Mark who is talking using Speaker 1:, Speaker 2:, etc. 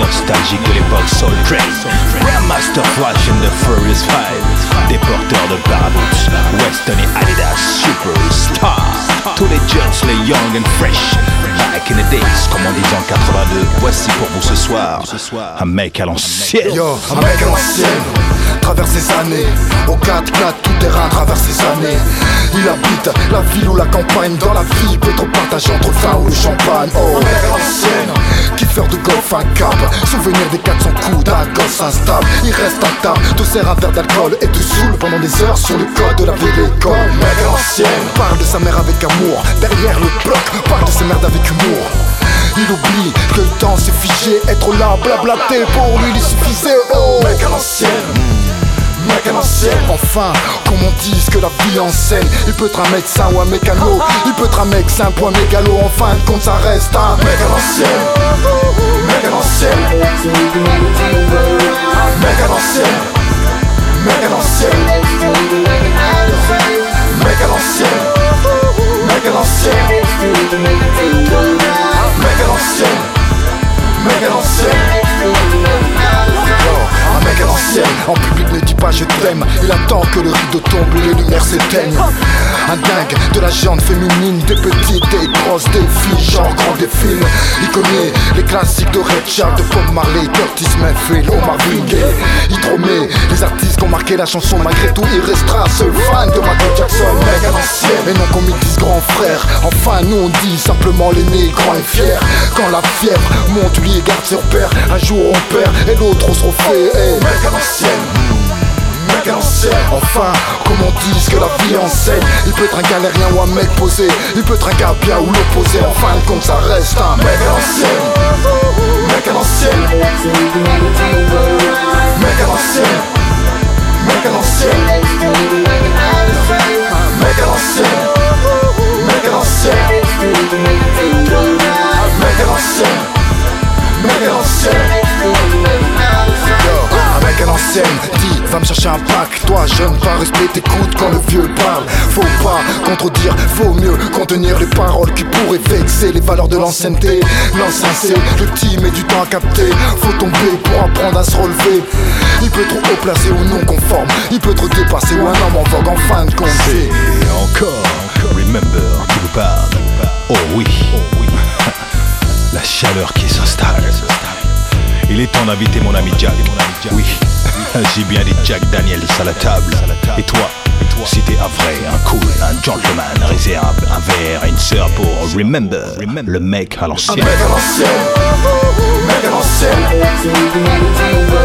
Speaker 1: nostalgique de l'époque Soul Train, Grandmaster Flash and the Furious Five, des porteurs de Baraboots, Weston et Adidas Superstar. Tous les jeunes, les young and fresh, back in the days, comme on disait en 82. Voici pour vous ce soir, un mec à l'ancienne.
Speaker 2: Yo, un mec à l'ancienne, traverse ses années, au 4x4 tout terrain traverse ses années. Il habite la ville ou la campagne, dans la vie peut trop partager entre le vin ou le champagne. Oh, un mec à l'ancienne, kiffeur de golf, un cap, souvenir des 400 coups d'un gosse instable. Il reste à table, te sert un verre d'alcool et te saoule pendant des heures sur le code de la vieille école. Mec à l'ancienne, parle de sa mère avec amour, derrière le bloc, parle de ses merdes avec humour. Il oublie que le temps s'est figé, être là, blablater, pour lui il suffisait. Oh, mec à l'ancienne, mec à l'ancienne. Enfin, comme on dit que la vie enseigne, il peut être un médecin ou un mécano, il peut être un mec simple ou un mégalo. En fin de compte ça reste un mec à l'ancienne, mec à l'ancienne, mec à l'ancienne, mec à l'ancienne, mec à l'ancienne, mec à l'ancienne, mec à l'ancienne, mec à l'ancienne. Un mec à l'ancienne, en public ne dit pas je t'aime. Il attend que le rideau tombe et les lumières s'éteignent. Un dingue de la gente féminine, des petites, des grosses, des filles, genre grand des films. Il connaît les classiques de Ray Charles, de Bob Marley, Curtis Mayfield, Omar Gaye. Il promet les artistes qui ont marqué la chanson. Malgré tout il restera seul fan de Michael Jackson. Mec à l'ancienne, et non comme ils disent grand frère. Enfin nous on dit simplement l'aîné grand et fier. Quand la fièvre monte lui et garde sur père. Un jour on perd et l'autre on se refait. Hey, mec à l'ancienne, mec à l'ancienne. Enfin, comme on dit que la vie enseigne, il peut être un galérien ou un mec posé, il peut être un gars bien ou l'opposé. En fin de compte ça reste un mec à l'ancienne, mec à l'ancienne, mec à l'ancienne, mec à l'ancienne, mec à l'ancienne, mec à l'ancienne, mec à l'ancienne, mec à l'ancienne. Un mec à l'ancienne dit va me chercher un pack. Toi jeune pas respect t'écoutes quand le vieux parle. Faut pas contredire, faut mieux contenir les paroles qui pourraient vexer les valeurs de l'ancienneté. L'insensé, le team met du temps à capter. Faut tomber pour apprendre à se relever. Il peut être haut placé ou non conforme, il peut être dépassé ou un homme en vogue en fin de compte.
Speaker 1: C'est encore Remember qui vous parle. Oh oui, la chaleur qui s'installe. Il est temps d'inviter mon ami Jack. Oui, j'ai bien dit Jack Daniels à la table. Et toi, si t'es un vrai, un cool, un gentleman, réserve un verre et une sœur pour Remember, le mec à l'ancienne.
Speaker 2: Un mec à l'ancienne, mec à l'ancienne,